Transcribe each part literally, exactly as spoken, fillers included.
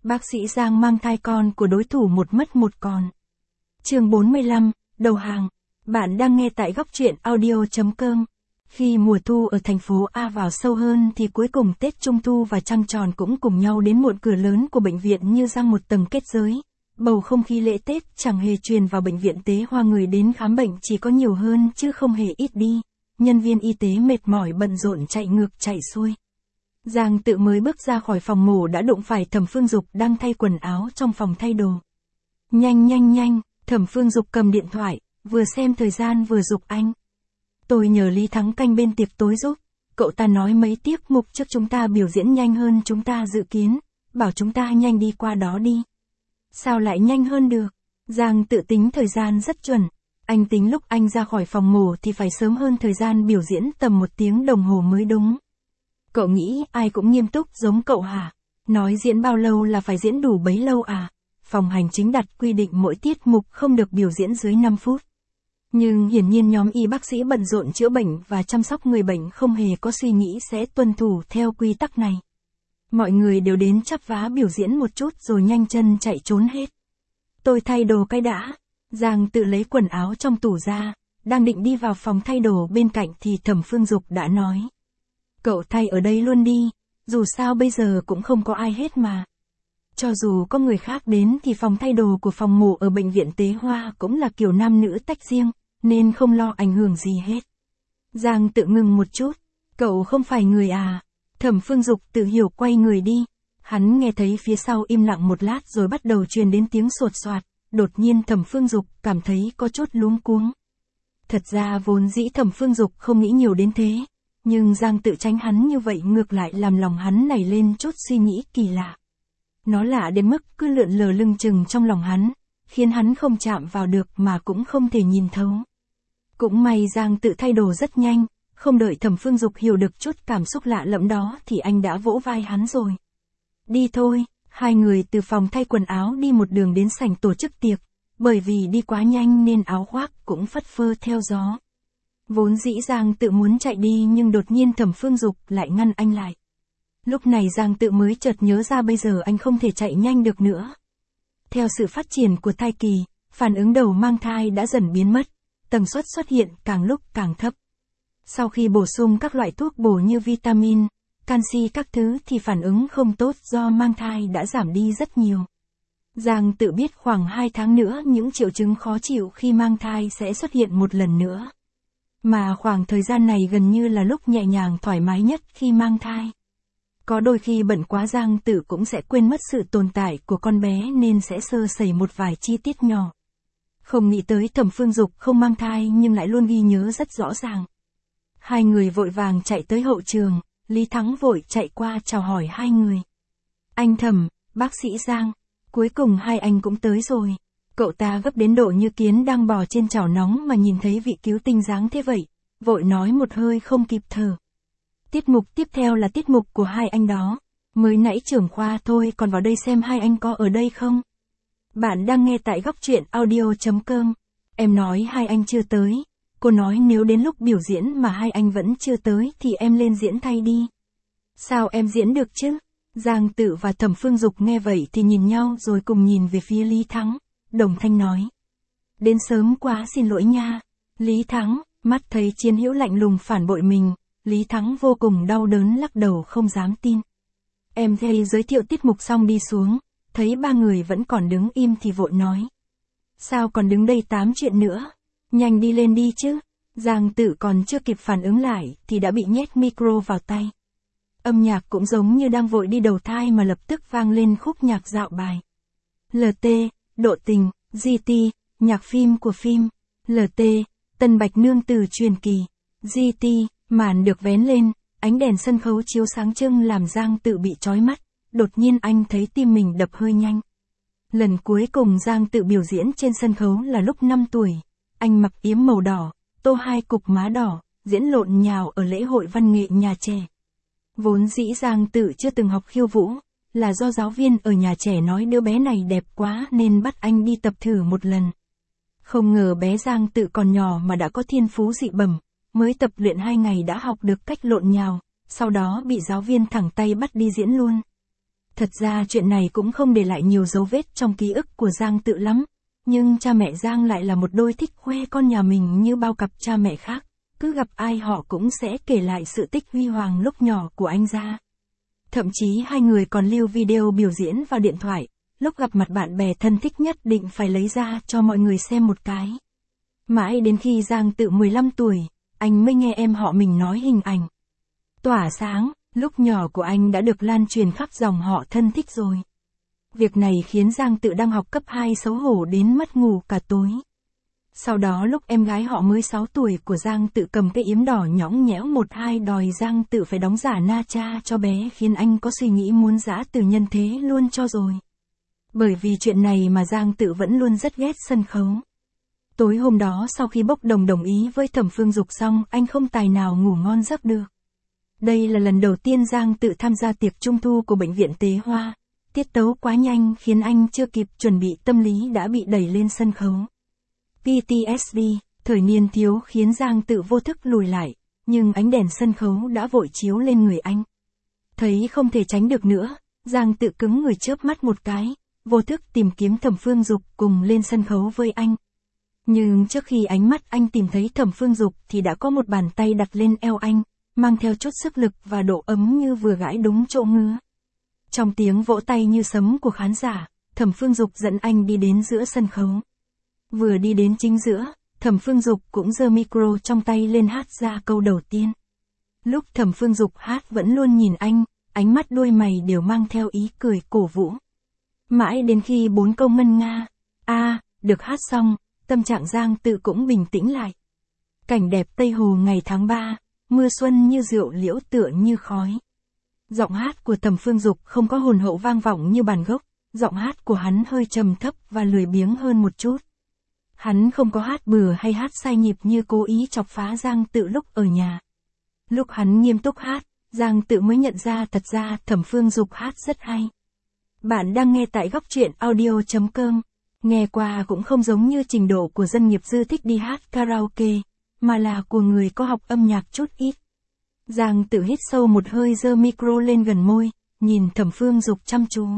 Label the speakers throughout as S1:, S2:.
S1: Bác sĩ Giang mang thai con của đối thủ một mất một còn. Chương bốn mươi lăm, đầu hàng. Bạn đang nghe tại góc truyện audio chấm com. Khi mùa thu ở thành phố A vào sâu hơn thì cuối cùng Tết Trung Thu và Trăng Tròn cũng cùng nhau đến muộn cửa lớn của bệnh viện như răng một tầng kết giới. Bầu không khí lễ Tết chẳng hề truyền vào bệnh viện Tế Hoa, người đến khám bệnh chỉ có nhiều hơn chứ không hề ít đi. Nhân viên y tế mệt mỏi bận rộn chạy ngược chạy xuôi. Giang Tự mới bước ra khỏi phòng mổ đã đụng phải Thẩm Phương Dục đang thay quần áo trong phòng thay đồ. Nhanh nhanh nhanh, Thẩm Phương Dục cầm điện thoại, vừa xem thời gian vừa giục anh. Tôi nhờ Lý Thắng canh bên tiệc tối giúp, cậu ta nói mấy tiết mục trước chúng ta biểu diễn nhanh hơn chúng ta dự kiến, bảo chúng ta nhanh đi qua đó đi. Sao lại nhanh hơn được? Giang Tự tính thời gian rất chuẩn, anh tính lúc anh ra khỏi phòng mổ thì phải sớm hơn thời gian biểu diễn tầm một tiếng đồng hồ mới đúng. Cậu nghĩ ai cũng nghiêm túc giống cậu hả? Nói diễn bao lâu là phải diễn đủ bấy lâu à? Phòng hành chính đặt quy định mỗi tiết mục không được biểu diễn dưới năm phút. Nhưng hiển nhiên nhóm y bác sĩ bận rộn chữa bệnh và chăm sóc người bệnh không hề có suy nghĩ sẽ tuân thủ theo quy tắc này. Mọi người đều đến chắp vá biểu diễn một chút rồi nhanh chân chạy trốn hết. Tôi thay đồ cái đã. Giang Tự lấy quần áo trong tủ ra, đang định đi vào phòng thay đồ bên cạnh thì Thẩm Phương Dục đã nói. Cậu thay ở đây luôn đi, dù sao bây giờ cũng không có ai hết mà. Cho dù có người khác đến thì phòng thay đồ của phòng mổ ở bệnh viện Tế Hoa cũng là kiểu nam nữ tách riêng, nên không lo ảnh hưởng gì hết. Giang Tự ngừng một chút, cậu không phải người à? Thẩm Phương Dục tự hiểu quay người đi. Hắn nghe thấy phía sau im lặng một lát rồi bắt đầu truyền đến tiếng sột soạt, đột nhiên Thẩm Phương Dục cảm thấy có chút luống cuống. Thật ra vốn dĩ Thẩm Phương Dục không nghĩ nhiều đến thế. Nhưng Giang Tự tránh hắn như vậy ngược lại làm lòng hắn nảy lên chút suy nghĩ kỳ lạ. Nó lạ đến mức cứ lượn lờ lưng chừng trong lòng hắn, khiến hắn không chạm vào được mà cũng không thể nhìn thấu. Cũng may Giang Tự thay đồ rất nhanh, không đợi Thẩm Phương Dục hiểu được chút cảm xúc lạ lẫm đó thì anh đã vỗ vai hắn rồi. Đi thôi, hai người từ phòng thay quần áo đi một đường đến sảnh tổ chức tiệc, bởi vì đi quá nhanh nên áo khoác cũng phất phơ theo gió. Vốn dĩ Giang Tự muốn chạy đi nhưng đột nhiên Thẩm Phương Dục lại ngăn anh lại. Lúc này Giang Tự mới chợt nhớ ra bây giờ anh không thể chạy nhanh được nữa. Theo sự phát triển của thai kỳ, phản ứng đầu mang thai đã dần biến mất, tần suất xuất hiện càng lúc càng thấp. Sau khi bổ sung các loại thuốc bổ như vitamin, canxi các thứ thì phản ứng không tốt do mang thai đã giảm đi rất nhiều. Giang Tự biết khoảng hai tháng nữa những triệu chứng khó chịu khi mang thai sẽ xuất hiện một lần nữa. Mà khoảng thời gian này gần như là lúc nhẹ nhàng thoải mái nhất khi mang thai. Có đôi khi bận quá Giang Tự cũng sẽ quên mất sự tồn tại của con bé nên sẽ sơ sẩy một vài chi tiết nhỏ. Không nghĩ tới Thẩm Phương Dục không mang thai nhưng lại luôn ghi nhớ rất rõ ràng. Hai người vội vàng chạy tới hậu trường, Lý Thắng vội chạy qua chào hỏi hai người. Anh Thẩm, bác sĩ Giang, cuối cùng hai anh cũng tới rồi. Cậu ta gấp đến độ như kiến đang bò trên chảo nóng mà nhìn thấy vị cứu tinh dáng thế vậy, vội nói một hơi không kịp thở. Tiết mục tiếp theo là tiết mục của hai anh đó, mới nãy trưởng khoa thôi còn vào đây xem hai anh có ở đây không. Bạn đang nghe tại góc truyện audio chấm com. Em nói hai anh chưa tới, cô nói nếu đến lúc biểu diễn mà hai anh vẫn chưa tới thì em lên diễn thay đi. Sao em diễn được chứ? Giang Tự và Thẩm Phương Dục nghe vậy thì nhìn nhau rồi cùng nhìn về phía Lý Thắng. Đồng thanh nói. Đến sớm quá xin lỗi nha. Lý Thắng, mắt thấy Chiến Hữu lạnh lùng phản bội mình, Lý Thắng vô cùng đau đớn lắc đầu không dám tin. Em thầy giới thiệu tiết mục xong đi xuống, thấy ba người vẫn còn đứng im thì vội nói. Sao còn đứng đây tám chuyện nữa? Nhanh đi lên đi chứ. Giang Tự còn chưa kịp phản ứng lại thì đã bị nhét micro vào tay. Âm nhạc cũng giống như đang vội đi đầu thai mà lập tức vang lên khúc nhạc dạo bài. lờ tê, Độ Tình, giê tê, nhạc phim của phim, lờ tê, Tân Bạch Nương Tử truyền kỳ, giê tê, màn được vén lên, ánh đèn sân khấu chiếu sáng trưng làm Giang Tự bị chói mắt, đột nhiên anh thấy tim mình đập hơi nhanh. Lần cuối cùng Giang Tự biểu diễn trên sân khấu là lúc năm tuổi, anh mặc yếm màu đỏ, tô hai cục má đỏ, diễn lộn nhào ở lễ hội văn nghệ nhà trẻ. Vốn dĩ Giang Tự chưa từng học khiêu vũ, là do giáo viên ở nhà trẻ nói đứa bé này đẹp quá nên bắt anh đi tập thử một lần. Không ngờ bé Giang Tự còn nhỏ mà đã có thiên phú dị bẩm, mới tập luyện hai ngày đã học được cách lộn nhào, sau đó bị giáo viên thẳng tay bắt đi diễn luôn. Thật ra chuyện này cũng không để lại nhiều dấu vết trong ký ức của Giang Tự lắm, nhưng cha mẹ Giang lại là một đôi thích khoe con nhà mình như bao cặp cha mẹ khác, cứ gặp ai họ cũng sẽ kể lại sự tích huy hoàng lúc nhỏ của anh ra. Thậm chí hai người còn lưu video biểu diễn vào điện thoại, lúc gặp mặt bạn bè thân thích nhất định phải lấy ra cho mọi người xem một cái. Mãi đến khi Giang Tự mười lăm tuổi, anh mới nghe em họ mình nói hình ảnh tỏa sáng, lúc nhỏ của anh đã được lan truyền khắp dòng họ thân thích rồi. Việc này khiến Giang Tự đang học cấp hai xấu hổ đến mất ngủ cả tối. Sau đó lúc em gái họ mới sáu tuổi của Giang Tự cầm cái yếm đỏ nhõng nhẽo một hai đòi Giang Tự phải đóng giả na cha cho bé, khiến anh có suy nghĩ muốn giã từ nhân thế luôn cho rồi. Bởi vì chuyện này mà Giang Tự vẫn luôn rất ghét sân khấu. Tối hôm đó sau khi bốc đồng đồng ý với Thẩm Phương Dục xong, anh không tài nào ngủ ngon giấc được. Đây là lần đầu tiên Giang Tự tham gia tiệc trung thu của bệnh viện Tế Hoa. Tiết tấu quá nhanh khiến anh chưa kịp chuẩn bị tâm lý đã bị đẩy lên sân khấu. pê tê ét đê, thời niên thiếu khiến Giang Tự vô thức lùi lại, nhưng ánh đèn sân khấu đã vội chiếu lên người anh. Thấy không thể tránh được nữa, Giang Tự cứng người chớp mắt một cái, vô thức tìm kiếm Thẩm Phương Dục cùng lên sân khấu với anh. Nhưng trước khi ánh mắt anh tìm thấy Thẩm Phương Dục thì đã có một bàn tay đặt lên eo anh, mang theo chút sức lực và độ ấm như vừa gãi đúng chỗ ngứa. Trong tiếng vỗ tay như sấm của khán giả, Thẩm Phương Dục dẫn anh đi đến giữa sân khấu. Vừa đi đến chính giữa, Thẩm Phương Dục cũng giơ micro trong tay lên hát ra câu đầu tiên. Lúc Thẩm Phương Dục hát vẫn luôn nhìn anh, ánh mắt đuôi mày đều mang theo ý cười cổ vũ. Mãi đến khi bốn câu ngân nga, a, à, được hát xong, tâm trạng Giang Tự cũng bình tĩnh lại. Cảnh đẹp Tây Hồ ngày tháng ba, mưa xuân như rượu liễu tựa như khói. Giọng hát của Thẩm Phương Dục không có hồn hậu vang vọng như bản gốc, giọng hát của hắn hơi trầm thấp và lười biếng hơn một chút. Hắn không có hát bừa hay hát sai nhịp như cố ý chọc phá Giang Tự lúc ở nhà. Lúc hắn nghiêm túc hát, Giang Tự mới nhận ra thật ra Thẩm Phương Dục hát rất hay. Bạn đang nghe tại góc truyện audio chấm com. Nghe qua cũng không giống như trình độ của dân nghiệp dư thích đi hát karaoke, mà là của người có học âm nhạc chút ít. Giang Tự hít sâu một hơi, giơ micro lên gần môi, nhìn Thẩm Phương Dục chăm chú.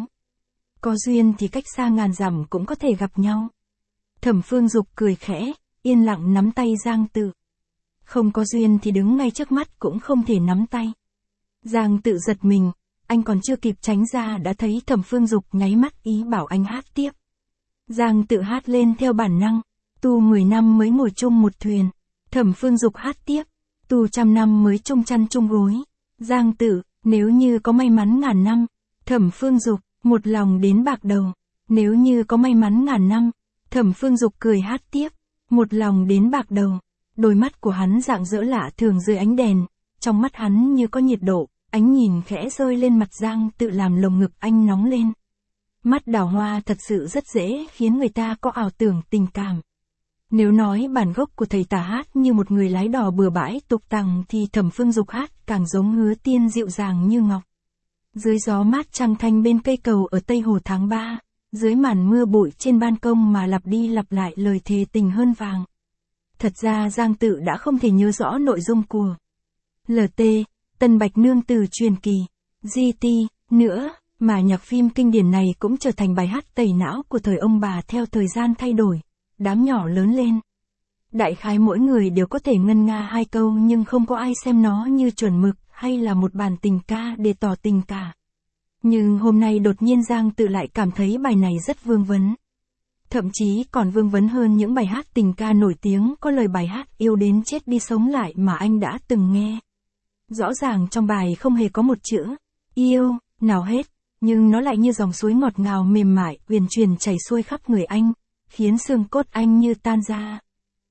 S1: Có duyên thì cách xa ngàn dặm cũng có thể gặp nhau. Thẩm Phương Dục cười khẽ, yên lặng nắm tay Giang Tự. Không có duyên thì đứng ngay trước mắt cũng không thể nắm tay. Giang Tự giật mình, anh còn chưa kịp tránh ra đã thấy Thẩm Phương Dục nháy mắt ý bảo anh hát tiếp. Giang Tự hát lên theo bản năng, tu mười năm mới ngồi chung một thuyền. Thẩm Phương Dục hát tiếp, tu trăm năm mới chung chăn chung gối. Giang Tự, nếu như có may mắn ngàn năm. Thẩm Phương Dục, một lòng đến bạc đầu. Nếu như có may mắn ngàn năm. Thẩm Phương Dục cười hát tiếp, một lòng đến bạc đầu. Đôi mắt của hắn rạng rỡ lạ thường dưới ánh đèn, trong mắt hắn như có nhiệt độ, ánh nhìn khẽ rơi lên mặt Giang Tự làm lồng ngực anh nóng lên. Mắt đào hoa thật sự rất dễ khiến người ta có ảo tưởng tình cảm. Nếu nói bản gốc của thầy tà hát như một người lái đò bừa bãi tục tằng thì Thẩm Phương Dục hát càng giống Hứa Tiên dịu dàng như ngọc. Dưới gió mát trăng thanh bên cây cầu ở Tây Hồ tháng ba, dưới màn mưa bụi trên ban công mà lặp đi lặp lại lời thề tình hơn vàng. Thật ra Giang Tự đã không thể nhớ rõ nội dung của lờ tê, Tân Bạch Nương Tử truyền kỳ, giê tê, nữa, mà nhạc phim kinh điển này cũng trở thành bài hát tẩy não của thời ông bà theo thời gian thay đổi, đám nhỏ lớn lên. Đại khái mỗi người đều có thể ngân nga hai câu nhưng không có ai xem nó như chuẩn mực hay là một bản tình ca để tỏ tình cả. Nhưng hôm nay đột nhiên Giang Tự lại cảm thấy bài này rất vương vấn. Thậm chí còn vương vấn hơn những bài hát tình ca nổi tiếng có lời bài hát yêu đến chết đi sống lại mà anh đã từng nghe. Rõ ràng trong bài không hề có một chữ yêu nào hết, nhưng nó lại như dòng suối ngọt ngào mềm mại, uyển chuyển chảy xuôi khắp người anh, khiến xương cốt anh như tan ra.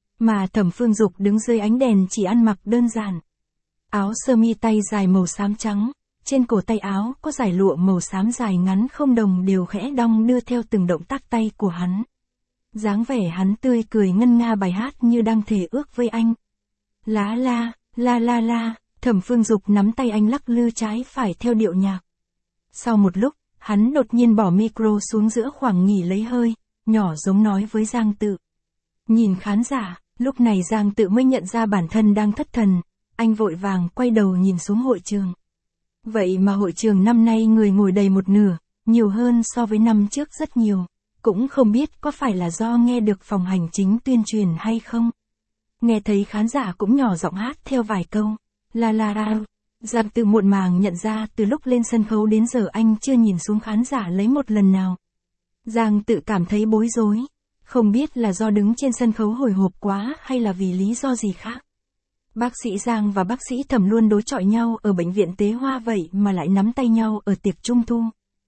S1: Mà Thẩm Phương Dục đứng dưới ánh đèn chỉ ăn mặc đơn giản. Áo sơ mi tay dài màu xám trắng, trên cổ tay áo có dải lụa màu xám dài ngắn không đồng đều khẽ đong đưa theo từng động tác tay của hắn. Dáng vẻ hắn tươi cười ngân nga bài hát như đang thề ước với anh. Lá la, la la la, Thẩm Phương Dục nắm tay anh lắc lư trái phải theo điệu nhạc. Sau một lúc, hắn đột nhiên bỏ micro xuống giữa khoảng nghỉ lấy hơi, nhỏ giống nói với Giang Tự. Nhìn khán giả, lúc này Giang Tự mới nhận ra bản thân đang thất thần, anh vội vàng quay đầu nhìn xuống hội trường. Vậy mà hội trường năm nay người ngồi đầy một nửa, nhiều hơn so với năm trước rất nhiều. Cũng không biết có phải là do nghe được phòng hành chính tuyên truyền hay không. Nghe thấy khán giả cũng nhỏ giọng hát theo vài câu. La la la. Giang Tự muộn màng nhận ra từ lúc lên sân khấu đến giờ anh chưa nhìn xuống khán giả lấy một lần nào. Giang Tự cảm thấy bối rối. Không biết là do đứng trên sân khấu hồi hộp quá hay là vì lý do gì khác. Bác sĩ Giang và bác sĩ Thẩm luôn đối chọi nhau ở bệnh viện Tế Hoa vậy mà lại nắm tay nhau ở tiệc trung thu.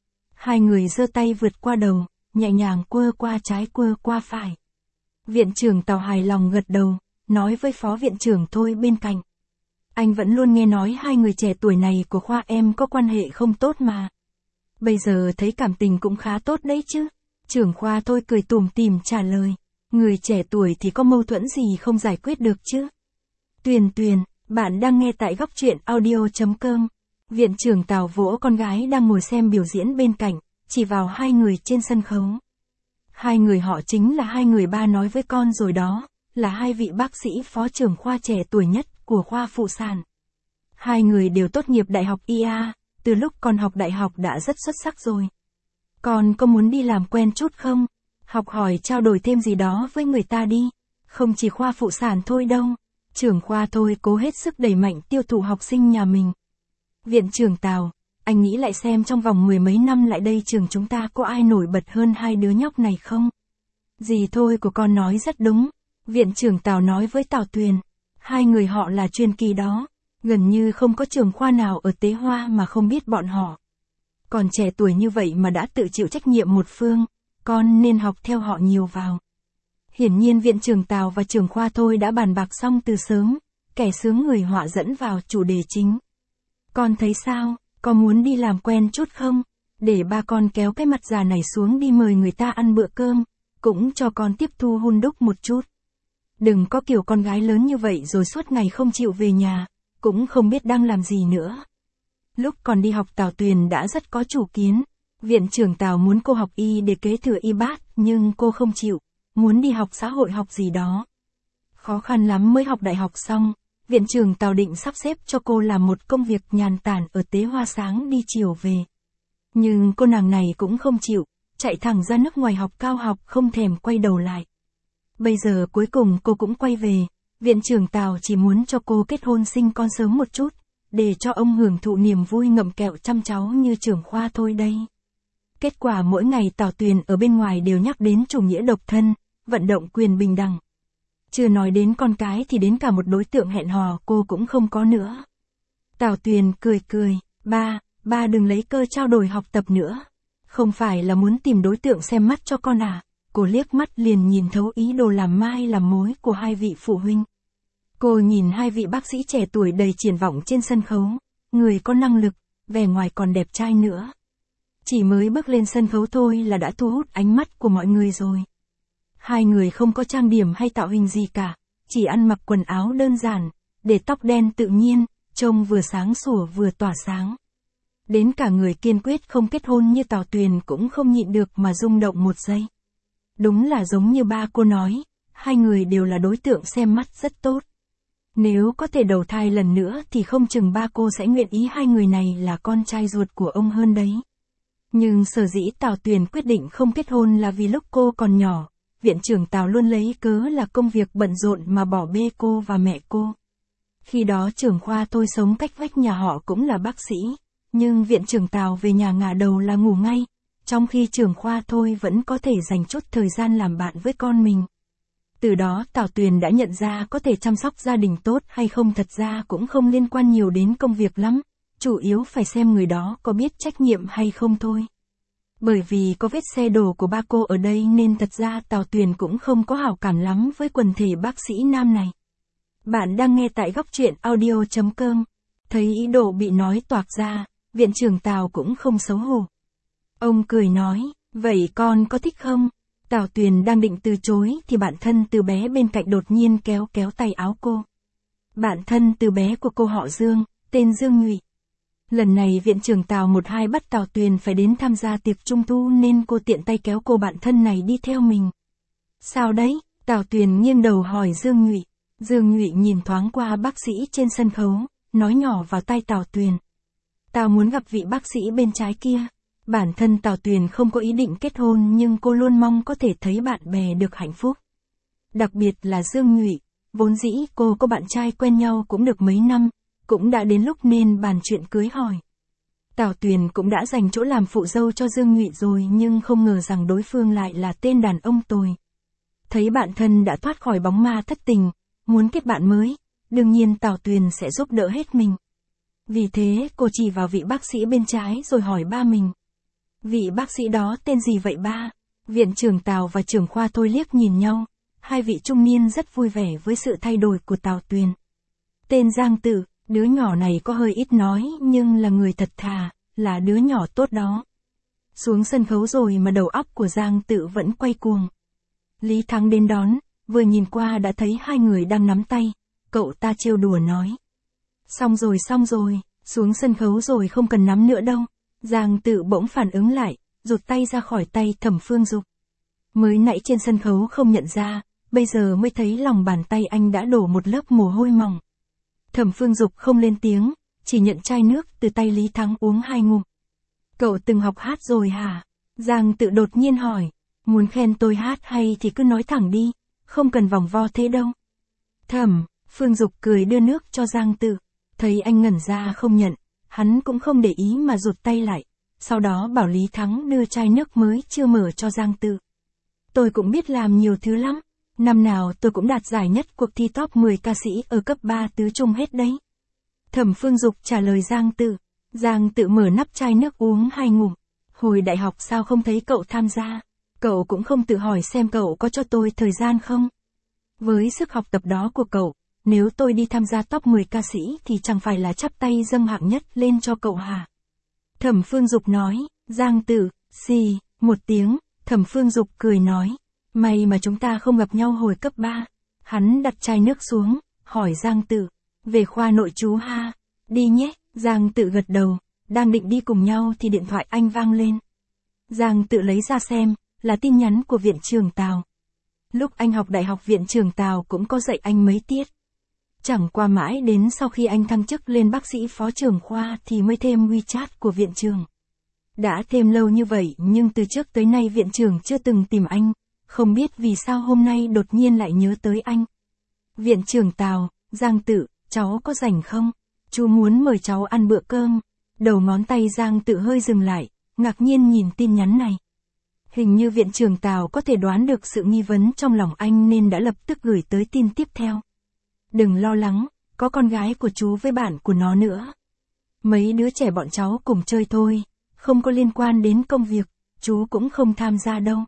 S1: Hai người giơ tay vượt qua đầu, nhẹ nhàng quơ qua trái quơ qua phải. Viện trưởng Tào hài lòng gật đầu, nói với phó viện trưởng Thôi bên cạnh. Anh vẫn luôn nghe nói hai người trẻ tuổi này của khoa em có quan hệ không tốt mà. Bây giờ thấy cảm tình cũng khá tốt đấy chứ. Trưởng khoa Thôi cười tủm tỉm trả lời. Người trẻ tuổi thì có mâu thuẫn gì không giải quyết được chứ. Tuyền Tuyền, bạn đang nghe tại góc truyện audio chấm com. Viện trưởng Tào vỗ con gái đang ngồi xem biểu diễn bên cạnh, chỉ vào hai người trên sân khấu. Hai người họ chính là hai người ba nói với con rồi đó, là hai vị bác sĩ phó trưởng khoa trẻ tuổi nhất của khoa phụ sản. Hai người đều tốt nghiệp đại học i a, từ lúc còn học đại học đã rất xuất sắc rồi. Con có muốn đi làm quen chút không? Học hỏi trao đổi thêm gì đó với người ta đi. Không chỉ khoa phụ sản thôi đâu. Trưởng khoa Thôi cố hết sức đẩy mạnh tiêu thụ học sinh nhà mình. Viện trưởng Tào, anh nghĩ lại xem trong vòng mười mấy năm lại đây trường chúng ta có ai nổi bật hơn hai đứa nhóc này không? Dì Thôi của con nói rất đúng. Viện trưởng Tào nói với Tào Tuyền. Hai người họ là truyền kỳ đó. Gần như không có trường khoa nào ở Tế Hoa mà không biết bọn họ. Còn trẻ tuổi như vậy mà đã tự chịu trách nhiệm một phương, con nên học theo họ nhiều vào. Hiển nhiên viện trưởng Tào và trưởng khoa Thôi đã bàn bạc xong từ sớm, kẻ sướng người họa dẫn vào chủ đề chính. Con thấy sao, có muốn đi làm quen chút không? Để ba con kéo cái mặt già này xuống đi mời người ta ăn bữa cơm, cũng cho con tiếp thu hun đúc một chút. Đừng có kiểu con gái lớn như vậy rồi suốt ngày không chịu về nhà, cũng không biết đang làm gì nữa. Lúc còn đi học Tào Tuyền đã rất có chủ kiến. Viện trưởng Tào muốn cô học y để kế thừa y bát, nhưng cô không chịu, muốn đi học xã hội học gì đó. Khó khăn lắm mới học đại học xong, viện trưởng Tào định sắp xếp cho cô làm một công việc nhàn tản ở Tế Hoa sáng đi chiều về. Nhưng cô nàng này cũng không chịu, chạy thẳng ra nước ngoài học cao học không thèm quay đầu lại. Bây giờ cuối cùng cô cũng quay về, viện trưởng Tào chỉ muốn cho cô kết hôn sinh con sớm một chút, để cho ông hưởng thụ niềm vui ngậm kẹo chăm cháu như trưởng khoa Thôi đây. Kết quả mỗi ngày Tào Tuyền ở bên ngoài đều nhắc đến chủ nghĩa độc thân, vận động quyền bình đẳng. Chưa nói đến con cái thì đến cả một đối tượng hẹn hò cô cũng không có nữa. Tào Tuyền cười cười, ba, ba đừng lấy cơ trao đổi học tập nữa. Không phải là muốn tìm đối tượng xem mắt cho con à? Cô liếc mắt liền nhìn thấu ý đồ làm mai làm mối của hai vị phụ huynh. Cô nhìn hai vị bác sĩ trẻ tuổi đầy triển vọng trên sân khấu, người có năng lực, vẻ ngoài còn đẹp trai nữa. Chỉ mới bước lên sân khấu thôi là đã thu hút ánh mắt của mọi người rồi. Hai người không có trang điểm hay tạo hình gì cả, chỉ ăn mặc quần áo đơn giản, để tóc đen tự nhiên, trông vừa sáng sủa vừa tỏa sáng. Đến cả người kiên quyết không kết hôn như Tào Tuyền cũng không nhịn được mà rung động một giây. Đúng là giống như ba cô nói, hai người đều là đối tượng xem mắt rất tốt. Nếu có thể đầu thai lần nữa thì không chừng ba cô sẽ nguyện ý hai người này là con trai ruột của ông hơn đấy. Nhưng sở dĩ Tào Tuyền quyết định không kết hôn là vì lúc cô còn nhỏ, viện trưởng Tào luôn lấy cớ là công việc bận rộn mà bỏ bê cô và mẹ cô. Khi đó trưởng khoa Thôi sống cách vách nhà họ cũng là bác sĩ, nhưng viện trưởng Tào về nhà ngả đầu là ngủ ngay, trong khi trưởng khoa Thôi vẫn có thể dành chút thời gian làm bạn với con mình. Từ đó Tào Tuyền đã nhận ra có thể chăm sóc gia đình tốt hay không thật ra cũng không liên quan nhiều đến công việc lắm, chủ yếu phải xem người đó có biết trách nhiệm hay không thôi. Bởi vì có vết xe đổ của ba cô ở đây nên thật ra Tào Tuyền cũng không có hảo cảm lắm với quần thể bác sĩ nam này. Bạn đang nghe tại góc truyện audio chấm com. Thấy ý đồ bị nói toạc ra, viện trưởng Tào cũng không xấu hổ. Ông cười nói, vậy con có thích không? Tào Tuyền đang định từ chối thì bạn thân từ bé bên cạnh đột nhiên kéo kéo tay áo cô. Bạn thân từ bé của cô họ Dương, tên Dương Nhụy. Lần này viện trưởng Tào một hai bắt Tào Tuyền phải đến tham gia tiệc trung thu nên cô tiện tay kéo cô bạn thân này đi theo mình. Sao đấy? Tào Tuyền nghiêng đầu hỏi Dương Nhụy. Dương Nhụy nhìn thoáng qua bác sĩ trên sân khấu, nói nhỏ vào tai Tào Tuyền. Tao muốn gặp vị bác sĩ bên trái kia. Bản thân Tào Tuyền không có ý định kết hôn nhưng cô luôn mong có thể thấy bạn bè được hạnh phúc. Đặc biệt là Dương Nhụy, vốn dĩ cô có bạn trai quen nhau cũng được mấy năm, cũng đã đến lúc nên bàn chuyện cưới hỏi. Tào Tuyền cũng đã dành chỗ làm phụ dâu cho Dương Nhụy rồi nhưng không ngờ rằng đối phương lại là tên đàn ông tồi. Thấy bạn thân đã thoát khỏi bóng ma thất tình, muốn kết bạn mới, đương nhiên Tào Tuyền sẽ giúp đỡ hết mình. Vì thế cô chỉ vào vị bác sĩ bên trái rồi hỏi ba mình. Vị bác sĩ đó tên gì vậy ba? Viện trưởng Tào và trưởng khoa Thôi liếc nhìn nhau, hai vị trung niên rất vui vẻ với sự thay đổi của Tào Tuyền. Tên Giang Tự, đứa nhỏ này có hơi ít nói nhưng là người thật thà, là đứa nhỏ tốt đó. Xuống sân khấu rồi mà đầu óc của Giang Tự vẫn quay cuồng. Lý Thắng đến đón, vừa nhìn qua đã thấy hai người đang nắm tay, cậu ta trêu đùa nói. Xong rồi xong rồi, xuống sân khấu rồi không cần nắm nữa đâu. Giang Tự bỗng phản ứng lại, rụt tay ra khỏi tay Thẩm Phương Dục. Mới nãy trên sân khấu không nhận ra, bây giờ mới thấy lòng bàn tay anh đã đổ một lớp mồ hôi mỏng. Thẩm Phương Dục không lên tiếng, chỉ nhận chai nước từ tay Lý Thắng uống hai ngụm. Cậu từng học hát rồi hả? Giang Tự đột nhiên hỏi, muốn khen tôi hát hay thì cứ nói thẳng đi, không cần vòng vo thế đâu. Thẩm Phương Dục cười đưa nước cho Giang Tự, thấy anh ngẩn ra không nhận, hắn cũng không để ý mà rụt tay lại, sau đó bảo Lý Thắng đưa chai nước mới chưa mở cho Giang Tự. Tôi cũng biết làm nhiều thứ lắm, năm nào tôi cũng đạt giải nhất cuộc thi top mười ca sĩ ở cấp ba tứ trung hết đấy. Thẩm Phương Dục trả lời Giang Tự. Giang Tự mở nắp chai nước uống hai ngụm. Hồi đại học sao không thấy cậu tham gia? Cậu cũng không tự hỏi xem cậu có cho tôi thời gian không? Với sức học tập đó của cậu, nếu tôi đi tham gia top mười ca sĩ thì chẳng phải là chắp tay dâng hạng nhất lên cho cậu hả? Thẩm Phương Dục nói. Giang Tự, xì, một tiếng, Thẩm Phương Dục cười nói. May mà chúng ta không gặp nhau hồi cấp ba. Hắn đặt chai nước xuống, hỏi Giang Tự. Về khoa nội trú ha? Đi nhé. Giang Tự gật đầu, đang định đi cùng nhau thì điện thoại anh vang lên. Giang Tự lấy ra xem, là tin nhắn của viện trưởng Tào. Lúc anh học đại học viện trưởng Tào cũng có dạy anh mấy tiết. Chẳng qua mãi đến sau khi anh thăng chức lên bác sĩ phó trưởng khoa thì mới thêm WeChat của viện trưởng. Đã thêm lâu như vậy nhưng từ trước tới nay viện trưởng chưa từng tìm anh, không biết vì sao hôm nay đột nhiên lại nhớ tới anh. Viện trưởng Tào, Giang Tự, cháu có rảnh không? Chú muốn mời cháu ăn bữa cơm. Đầu ngón tay Giang Tự hơi dừng lại, ngạc nhiên nhìn tin nhắn này. Hình như viện trưởng Tào có thể đoán được sự nghi vấn trong lòng anh nên đã lập tức gửi tới tin tiếp theo. Đừng lo lắng, có con gái của chú với bạn của nó nữa. Mấy đứa trẻ bọn cháu cùng chơi thôi, không có liên quan đến công việc, chú cũng không tham gia đâu.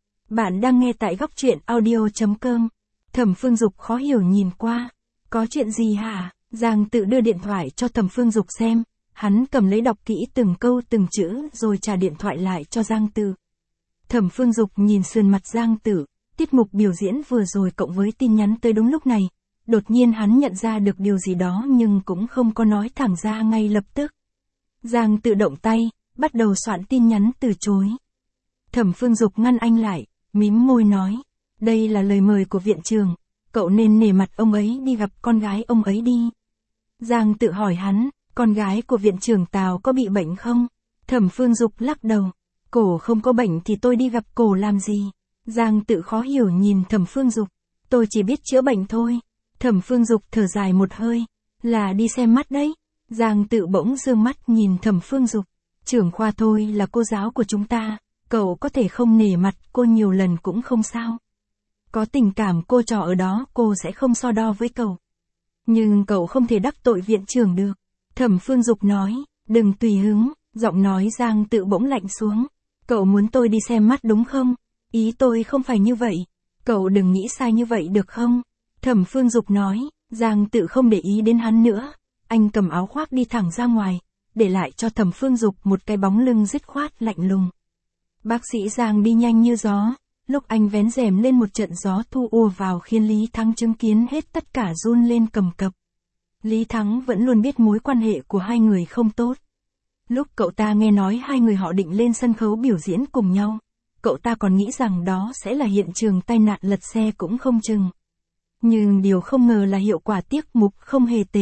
S1: Bạn đang nghe tại góc truyện audio chấm com. Thẩm Phương Dục khó hiểu nhìn qua. Có chuyện gì hả? Giang Tự đưa điện thoại cho Thẩm Phương Dục xem, hắn cầm lấy đọc kỹ từng câu từng chữ rồi trả điện thoại lại cho Giang Tự. Thẩm Phương Dục nhìn sườn mặt Giang Tự, tiết mục biểu diễn vừa rồi cộng với tin nhắn tới đúng lúc này, đột nhiên hắn nhận ra được điều gì đó nhưng cũng không có nói thẳng ra ngay lập tức. Giang Tự động tay, bắt đầu soạn tin nhắn từ chối. Thẩm Phương Dục ngăn anh lại, mím môi nói, đây là lời mời của viện trưởng, cậu nên nể mặt ông ấy đi gặp con gái ông ấy đi. Giang Tự hỏi hắn, con gái của viện trưởng Tào có bị bệnh không? Thẩm Phương Dục lắc đầu, cổ không có bệnh thì tôi đi gặp cổ làm gì? Giang Tự khó hiểu nhìn Thẩm Phương Dục, tôi chỉ biết chữa bệnh thôi. Thẩm Phương Dục thở dài một hơi, là đi xem mắt đấy. Giang Tự bỗng dương mắt nhìn Thẩm Phương Dục, trưởng khoa Thôi là cô giáo của chúng ta, cậu có thể không nể mặt cô nhiều lần cũng không sao. Có tình cảm cô trò ở đó cô sẽ không so đo với cậu. Nhưng cậu không thể đắc tội viện trưởng được. Thẩm Phương Dục nói, đừng tùy hứng, giọng nói Giang Tự bỗng lạnh xuống. Cậu muốn tôi đi xem mắt đúng không? Ý tôi không phải như vậy. Cậu đừng nghĩ sai như vậy được không? Thẩm Phương Dục nói, Giang Tự không để ý đến hắn nữa. Anh cầm áo khoác đi thẳng ra ngoài, để lại cho Thẩm Phương Dục một cái bóng lưng dứt khoát lạnh lùng. Bác sĩ Giang đi nhanh như gió. Lúc anh vén rèm lên một trận gió thu ùa vào khiến Lý Thắng chứng kiến hết tất cả run lên cầm cập. Lý Thắng vẫn luôn biết mối quan hệ của hai người không tốt. Lúc cậu ta nghe nói hai người họ định lên sân khấu biểu diễn cùng nhau, cậu ta còn nghĩ rằng đó sẽ là hiện trường tai nạn lật xe cũng không chừng. Nhưng điều không ngờ là hiệu quả tiết mục không hề tệ.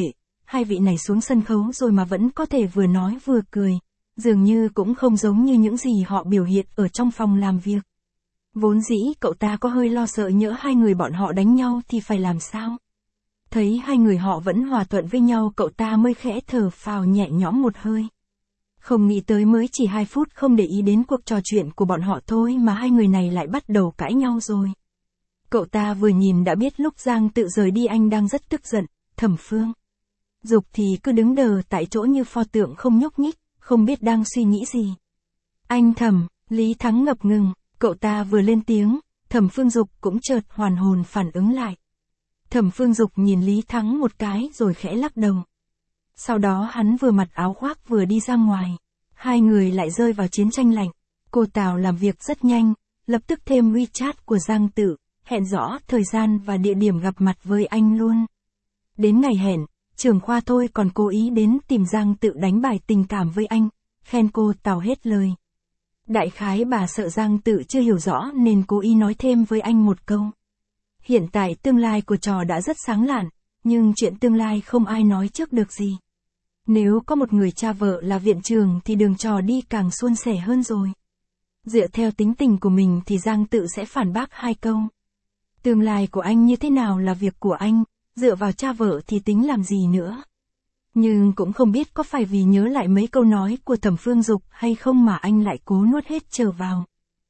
S1: hai vị này xuống sân khấu rồi mà vẫn có thể vừa nói vừa cười, dường như cũng không giống như những gì họ biểu hiện ở trong phòng làm việc. Vốn dĩ cậu ta có hơi lo sợ nhỡ hai người bọn họ đánh nhau thì phải làm sao. Thấy hai người họ vẫn hòa thuận với nhau, cậu ta mới khẽ thở phào nhẹ nhõm một hơi. Không nghĩ tới mới chỉ hai phút không để ý đến cuộc trò chuyện của bọn họ thôi mà hai người này lại bắt đầu cãi nhau rồi. Cậu ta vừa nhìn đã biết lúc Giang Tự rời đi anh đang rất tức giận. Thẩm Phương Dục thì cứ đứng đờ tại chỗ như pho tượng không nhúc nhích, không biết đang suy nghĩ gì. Anh Thẩm, Lý Thắng ngập ngừng, cậu ta vừa lên tiếng, Thẩm Phương Dục cũng chợt hoàn hồn phản ứng lại. Thẩm Phương Dục nhìn Lý Thắng một cái rồi khẽ lắc đầu. Sau đó hắn vừa mặc áo khoác vừa đi ra ngoài. Hai người lại rơi vào chiến tranh lạnh. Cô Tào làm việc rất nhanh, lập tức thêm WeChat của Giang Tự, hẹn rõ thời gian và địa điểm gặp mặt với anh luôn. Đến ngày hẹn, trưởng khoa Thôi còn cố ý đến tìm Giang Tự đánh bài tình cảm với anh, khen cô Tào hết lời. Đại khái bà sợ Giang Tự chưa hiểu rõ nên cố ý nói thêm với anh một câu. Hiện tại tương lai của trò đã rất sáng lạn, nhưng chuyện tương lai không ai nói trước được gì. Nếu có một người cha vợ là viện trưởng thì đường trò đi càng suôn sẻ hơn rồi. Dựa theo tính tình của mình thì Giang Tự sẽ phản bác hai câu. Tương lai của anh như thế nào là việc của anh, dựa vào cha vợ thì tính làm gì nữa. Nhưng cũng không biết có phải vì nhớ lại mấy câu nói của Thẩm Phương Dục hay không mà anh lại cố nuốt hết trở vào.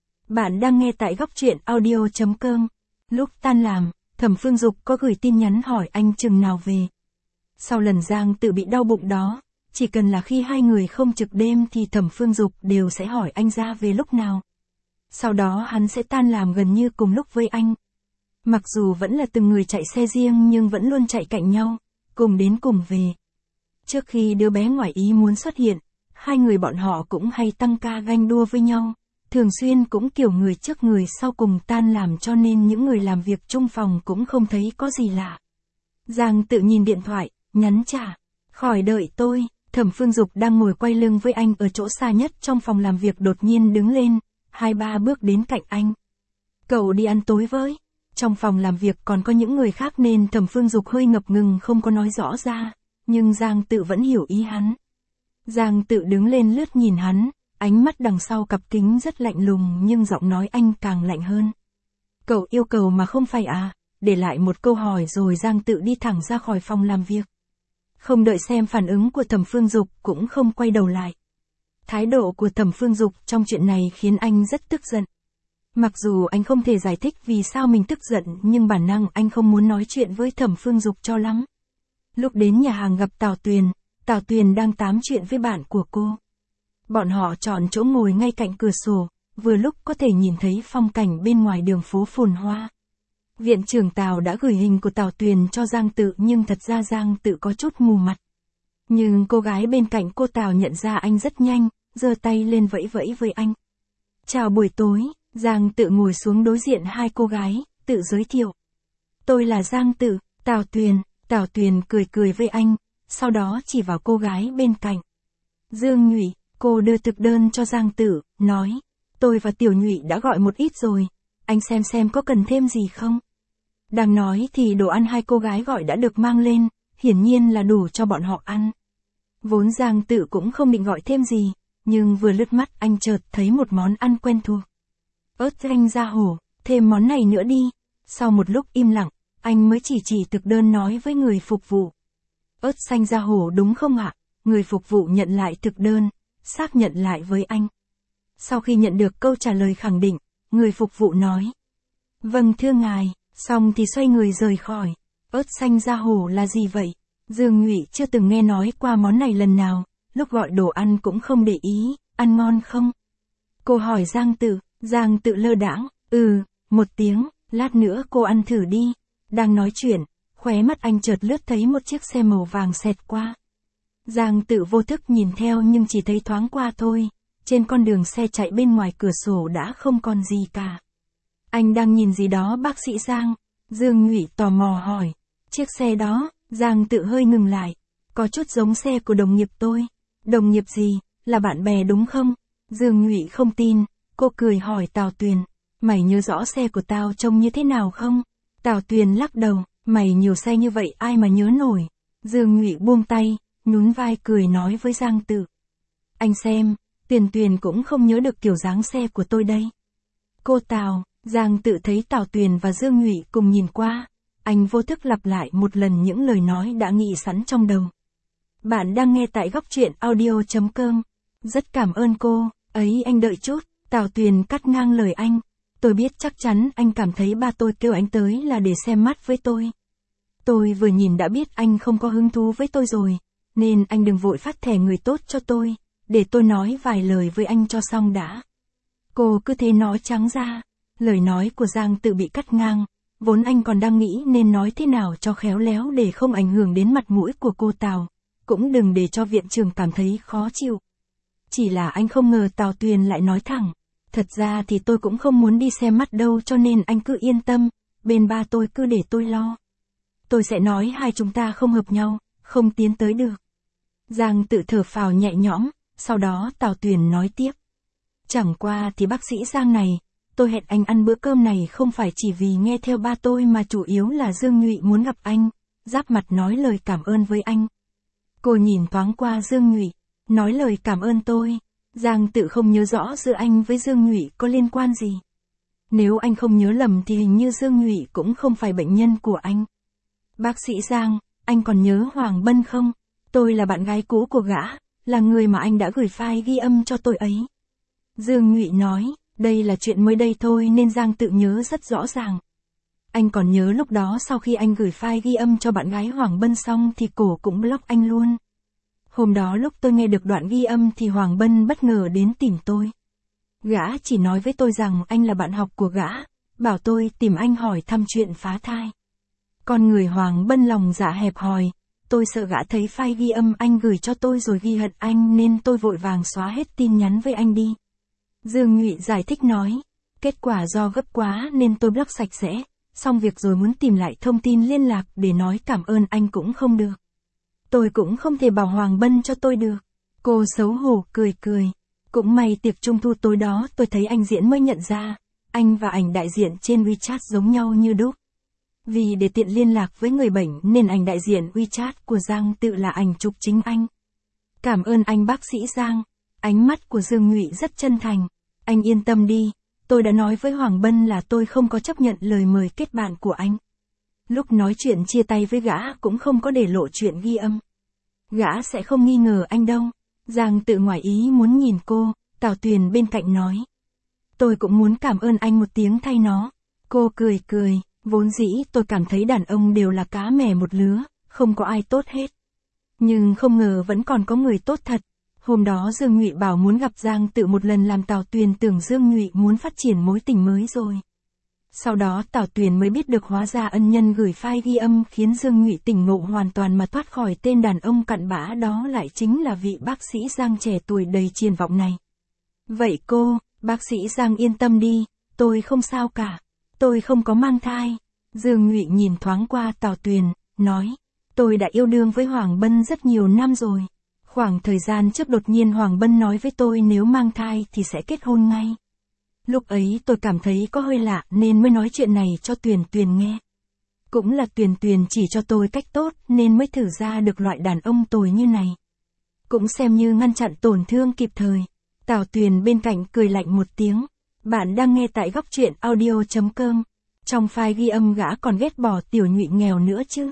S1: Bạn đang nghe tại góc truyện audio chấm com. Lúc tan làm, Thẩm Phương Dục có gửi tin nhắn hỏi anh chừng nào về. Sau lần Giang Tự bị đau bụng đó, chỉ cần là khi hai người không trực đêm thì Thẩm Phương Dục đều sẽ hỏi anh ra về lúc nào. Sau đó hắn sẽ tan làm gần như cùng lúc với anh. Mặc dù vẫn là từng người chạy xe riêng nhưng vẫn luôn chạy cạnh nhau, cùng đến cùng về. Trước khi đứa bé ngoài ý muốn xuất hiện, hai người bọn họ cũng hay tăng ca ganh đua với nhau, thường xuyên cũng kiểu người trước người sau cùng tan làm cho nên những người làm việc chung phòng cũng không thấy có gì lạ. Giang Tự nhìn điện thoại, nhắn trả, khỏi đợi tôi. Thẩm Phương Dục đang ngồi quay lưng với anh ở chỗ xa nhất trong phòng làm việc đột nhiên đứng lên, hai ba bước đến cạnh anh. Cậu đi ăn tối với. Trong phòng làm việc còn có những người khác nên Thẩm Phương Dục hơi ngập ngừng không có nói rõ ra, nhưng Giang Tự vẫn hiểu ý hắn. Giang Tự đứng lên lướt nhìn hắn, ánh mắt đằng sau cặp kính rất lạnh lùng nhưng giọng nói anh càng lạnh hơn. Cậu yêu cầu mà không phải à, để lại một câu hỏi rồi Giang Tự đi thẳng ra khỏi phòng làm việc. Không đợi xem phản ứng của Thẩm Phương Dục cũng không quay đầu lại. Thái độ của Thẩm Phương Dục trong chuyện này khiến anh rất tức giận. Mặc dù anh không thể giải thích vì sao mình tức giận nhưng bản năng anh không muốn nói chuyện với Thẩm Phương Dục cho lắm. Lúc đến nhà hàng gặp Tào Tuyền, Tào Tuyền đang tám chuyện với bạn của cô. Bọn họ chọn chỗ ngồi ngay cạnh cửa sổ, vừa lúc có thể nhìn thấy phong cảnh bên ngoài đường phố phồn hoa. Viện trưởng Tào đã gửi hình của Tào Tuyền cho Giang Tự nhưng thật ra Giang Tự có chút mù mặt. Nhưng cô gái bên cạnh cô Tào nhận ra anh rất nhanh, giơ tay lên vẫy vẫy với anh. Chào buổi tối, Giang Tự ngồi xuống đối diện hai cô gái, tự giới thiệu. Tôi là Giang Tự, Tào Tuyền. Tào Tuyền cười cười với anh, sau đó chỉ vào cô gái bên cạnh. Dương Nhụy, cô đưa thực đơn cho Giang Tự, nói. Tôi và Tiểu Nhụy đã gọi một ít rồi, anh xem xem có cần thêm gì không. Đang nói thì đồ ăn hai cô gái gọi đã được mang lên, hiển nhiên là đủ cho bọn họ ăn. Vốn Giang Tự cũng không định gọi thêm gì, nhưng vừa lướt mắt anh chợt thấy một món ăn quen thuộc. Ớt chanh da hổ, thêm món này nữa đi. Sau một lúc im lặng, anh mới chỉ chỉ thực đơn nói với người phục vụ. Ớt xanh da hổ đúng không ạ? Người phục vụ nhận lại thực đơn, xác nhận lại với anh. Sau khi nhận được câu trả lời khẳng định, người phục vụ nói. Vâng thưa ngài, xong thì xoay người rời khỏi. Ớt xanh da hổ là gì vậy? Dương Nhụy chưa từng nghe nói qua món này lần nào, lúc gọi đồ ăn cũng không để ý, ăn ngon không? Cô hỏi Giang Tự, Giang Tự lơ đãng, ừ, một tiếng, lát nữa cô ăn thử đi. Đang nói chuyện, khóe mắt anh chợt lướt thấy một chiếc xe màu vàng xẹt qua. Giang Tự vô thức nhìn theo nhưng chỉ thấy thoáng qua thôi, trên con đường xe chạy bên ngoài cửa sổ đã không còn gì cả. Anh đang nhìn gì đó bác sĩ Giang? Dương Nhụy tò mò hỏi. Chiếc xe đó, Giang Tự hơi ngừng lại. Có chút giống xe của đồng nghiệp tôi. Đồng nghiệp gì, là bạn bè đúng không? Dương Nhụy không tin, cô cười hỏi Tào Tuyền. Mày nhớ rõ xe của tao trông như thế nào không? Tào Tuyền lắc đầu, mày nhiều xe như vậy ai mà nhớ nổi. Dương Nhụy buông tay, nhún vai cười nói với Giang Tự. Anh xem, Tuyền Tuyền cũng không nhớ được kiểu dáng xe của tôi đây. Cô Tào, Giang Tự thấy Tào Tuyền và Dương Nhụy cùng nhìn qua, anh vô thức lặp lại một lần những lời nói đã nghĩ sẵn trong đầu. Bạn đang nghe tại góc truyện audio chấm com. Rất cảm ơn cô, ấy anh đợi chút, Tào Tuyền cắt ngang lời anh. Tôi biết chắc chắn anh cảm thấy ba tôi kêu anh tới là để xem mắt với tôi. Tôi vừa nhìn đã biết anh không có hứng thú với tôi rồi, nên anh đừng vội phát thẻ người tốt cho tôi, để tôi nói vài lời với anh cho xong đã. Cô cứ thế nói trắng ra, lời nói của Giang Tự bị cắt ngang, vốn anh còn đang nghĩ nên nói thế nào cho khéo léo để không ảnh hưởng đến mặt mũi của cô Tào, cũng đừng để cho viện trưởng cảm thấy khó chịu. Chỉ là anh không ngờ Tào Tuyền lại nói thẳng, thật ra thì tôi cũng không muốn đi xem mắt đâu cho nên anh cứ yên tâm, bên ba tôi cứ để tôi lo. Tôi sẽ nói hai chúng ta không hợp nhau, không tiến tới được. Giang Tự thở phào nhẹ nhõm, sau đó Tào Tuyền nói tiếp. Chẳng qua thì bác sĩ Giang này, tôi hẹn anh ăn bữa cơm này không phải chỉ vì nghe theo ba tôi mà chủ yếu là Dương Nhụy muốn gặp anh, giáp mặt nói lời cảm ơn với anh. Cô nhìn thoáng qua Dương Nhụy, nói lời cảm ơn tôi. Giang Tự không nhớ rõ giữa anh với Dương Nhụy có liên quan gì. Nếu anh không nhớ lầm thì hình như Dương Nhụy cũng không phải bệnh nhân của anh. Bác sĩ Giang, anh còn nhớ Hoàng Bân không? Tôi là bạn gái cũ của gã, là người mà anh đã gửi file ghi âm cho tôi ấy. Dương Nhụy nói, đây là chuyện mới đây thôi nên Giang Tự nhớ rất rõ ràng. Anh còn nhớ lúc đó sau khi anh gửi file ghi âm cho bạn gái Hoàng Bân xong thì cổ cũng block anh luôn. Hôm đó lúc tôi nghe được đoạn ghi âm thì Hoàng Bân bất ngờ đến tìm tôi. Gã chỉ nói với tôi rằng anh là bạn học của gã, bảo tôi tìm anh hỏi thăm chuyện phá thai. Con người Hoàng Bân lòng dạ hẹp hòi, tôi sợ gã thấy file ghi âm anh gửi cho tôi rồi ghi hận anh nên tôi vội vàng xóa hết tin nhắn với anh đi. Dương Nhụy giải thích nói, kết quả do gấp quá nên tôi block sạch sẽ, xong việc rồi muốn tìm lại thông tin liên lạc để nói cảm ơn anh cũng không được. Tôi cũng không thể bảo Hoàng Bân cho tôi được. Cô xấu hổ cười cười. Cũng may tiệc trung thu tối đó tôi thấy anh diễn mới nhận ra, anh và ảnh đại diện trên WeChat giống nhau như đúc. Vì để tiện liên lạc với người bệnh nên ảnh đại diện WeChat của Giang Tự là ảnh chụp chính anh. Cảm ơn anh bác sĩ Giang. Ánh mắt của Dương Nhụy rất chân thành. Anh yên tâm đi, tôi đã nói với Hoàng Bân là tôi không có chấp nhận lời mời kết bạn của anh. Lúc nói chuyện chia tay với gã cũng không có để lộ chuyện ghi âm. Gã sẽ không nghi ngờ anh đâu. Giang Tự ngoài ý muốn nhìn cô, Tào Tuyền bên cạnh nói. Tôi cũng muốn cảm ơn anh một tiếng thay nó. Cô cười cười, vốn dĩ tôi cảm thấy đàn ông đều là cá mè một lứa, không có ai tốt hết. Nhưng không ngờ vẫn còn có người tốt thật. Hôm đó Dương Nhụy bảo muốn gặp Giang Tự một lần làm Tào Tuyền tưởng Dương Nhụy muốn phát triển mối tình mới rồi. Sau đó Tào Tuyền mới biết được hóa ra ân nhân gửi file ghi âm khiến Dương Nhụy tỉnh ngộ hoàn toàn mà thoát khỏi tên đàn ông cặn bã đó lại chính là vị bác sĩ Giang trẻ tuổi đầy triển vọng này. Vậy cô, bác sĩ Giang yên tâm đi, tôi không sao cả. Tôi không có mang thai. Dương Nhụy nhìn thoáng qua Tào Tuyền, nói. Tôi đã yêu đương với Hoàng Bân rất nhiều năm rồi. Khoảng thời gian trước đột nhiên Hoàng Bân nói với tôi nếu mang thai thì sẽ kết hôn ngay. Lúc ấy tôi cảm thấy có hơi lạ nên mới nói chuyện này cho Tuyền Tuyền nghe. Cũng là Tuyền Tuyền chỉ cho tôi cách tốt nên mới thử ra được loại đàn ông tồi như này. Cũng xem như ngăn chặn tổn thương kịp thời. Tào Tuyền bên cạnh cười lạnh một tiếng. Bạn đang nghe tại góc truyện audio chấm com. Trong file ghi âm gã còn ghét bỏ Tiểu Nhụy nghèo nữa chứ.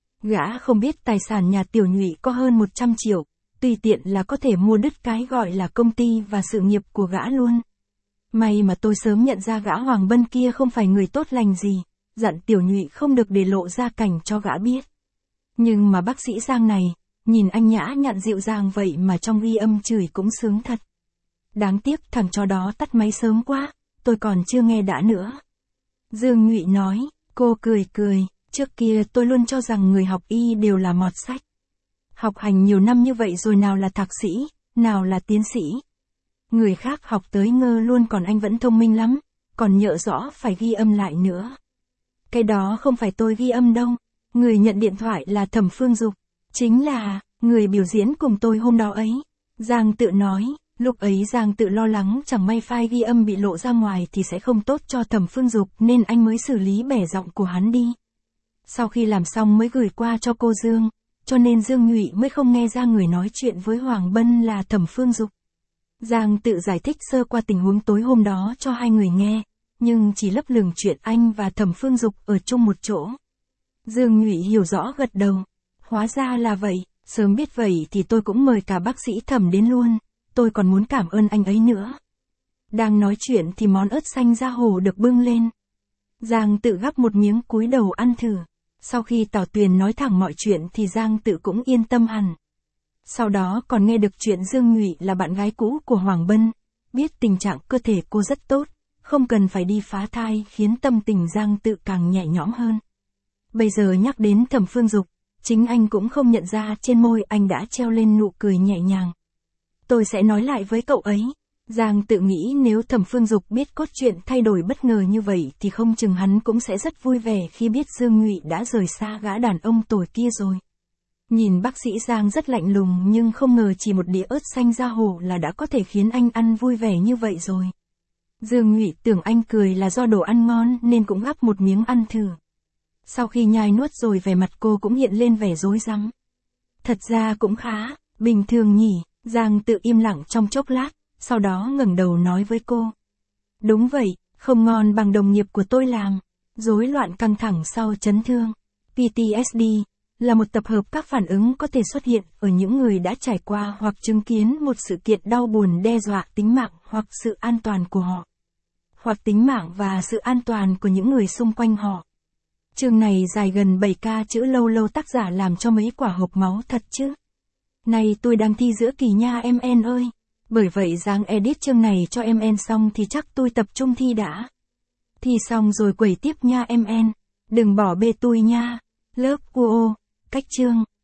S1: Gã không biết tài sản nhà Tiểu Nhụy có hơn một trăm triệu. Tùy tiện là có thể mua đứt cái gọi là công ty và sự nghiệp của gã luôn. May mà tôi sớm nhận ra gã Hoàng Bân kia không phải người tốt lành gì, dặn Tiểu Nhụy không được để lộ ra cảnh cho gã biết. Nhưng mà bác sĩ Giang này, nhìn anh nhã nhặn dịu dàng vậy mà trong ghi âm chửi cũng sướng thật. Đáng tiếc thằng chó đó tắt máy sớm quá, tôi còn chưa nghe đã nữa. Dương Nhụy nói, cô cười cười, trước kia tôi luôn cho rằng người học y đều là mọt sách. Học hành nhiều năm như vậy rồi nào là thạc sĩ, nào là tiến sĩ. Người khác học tới ngơ luôn còn anh vẫn thông minh lắm, còn nhớ rõ phải ghi âm lại nữa. Cái đó không phải tôi ghi âm đâu, người nhận điện thoại là Thẩm Phương Dục, chính là người biểu diễn cùng tôi hôm đó ấy. Giang Tự nói, lúc ấy Giang Tự lo lắng chẳng may file ghi âm bị lộ ra ngoài thì sẽ không tốt cho Thẩm Phương Dục nên anh mới xử lý bẻ giọng của hắn đi. Sau khi làm xong mới gửi qua cho cô Dương, cho nên Dương Nhụy mới không nghe ra người nói chuyện với Hoàng Bân là Thẩm Phương Dục. Giang Tự giải thích sơ qua tình huống tối hôm đó cho hai người nghe, nhưng chỉ lấp lửng chuyện anh và Thẩm Phương Dục ở chung một chỗ. Dương Nhụy hiểu rõ gật đầu. Hóa ra là vậy, sớm biết vậy thì tôi cũng mời cả bác sĩ Thẩm đến luôn, tôi còn muốn cảm ơn anh ấy nữa. Đang nói chuyện thì món ớt xanh da hổ được bưng lên. Giang Tự gắp một miếng cúi đầu ăn thử. Sau khi Tào Tuyền nói thẳng mọi chuyện thì Giang Tự cũng yên tâm hẳn. Sau đó còn nghe được chuyện Dương Nhụy là bạn gái cũ của Hoàng Bân, biết tình trạng cơ thể cô rất tốt, không cần phải đi phá thai, khiến tâm tình Giang Tự càng nhẹ nhõm hơn. Bây giờ nhắc đến Thẩm Phương Dục, chính anh cũng không nhận ra trên môi anh đã treo lên nụ cười nhẹ nhàng. Tôi sẽ nói lại với cậu ấy. Giang Tự nghĩ nếu Thẩm Phương Dục biết cốt truyện thay đổi bất ngờ như vậy thì không chừng hắn cũng sẽ rất vui vẻ khi biết Dương Nhụy đã rời xa gã đàn ông tồi kia rồi. Nhìn bác sĩ Giang rất lạnh lùng nhưng không ngờ chỉ một đĩa ớt xanh da hổ là đã có thể khiến anh ăn vui vẻ như vậy rồi. Dương Nhụy tưởng anh cười là do đồ ăn ngon nên cũng gắp một miếng ăn thử. Sau khi nhai nuốt rồi vẻ mặt cô cũng hiện lên vẻ rối rắm. Thật ra cũng khá, bình thường nhỉ. Giang Tự im lặng trong chốc lát, sau đó ngẩng đầu nói với cô. Đúng vậy, không ngon bằng đồng nghiệp của tôi làm. Rối loạn căng thẳng sau chấn thương. pê tê ét đê là một tập hợp các phản ứng có thể xuất hiện ở những người đã trải qua hoặc chứng kiến một sự kiện đau buồn đe dọa tính mạng hoặc sự an toàn của họ, hoặc tính mạng và sự an toàn của những người xung quanh họ. Chương này dài gần bảy ca chữ, lâu lâu tác giả làm cho mấy quả hộp máu thật chứ. Này tôi đang thi giữa kỳ nha em en ơi. Bởi vậy Giang edit chương này cho em en xong thì chắc tôi tập trung thi đã. Thi xong rồi quẩy tiếp nha em en. Đừng bỏ bê tôi nha. Lớp u ô. Cách chương.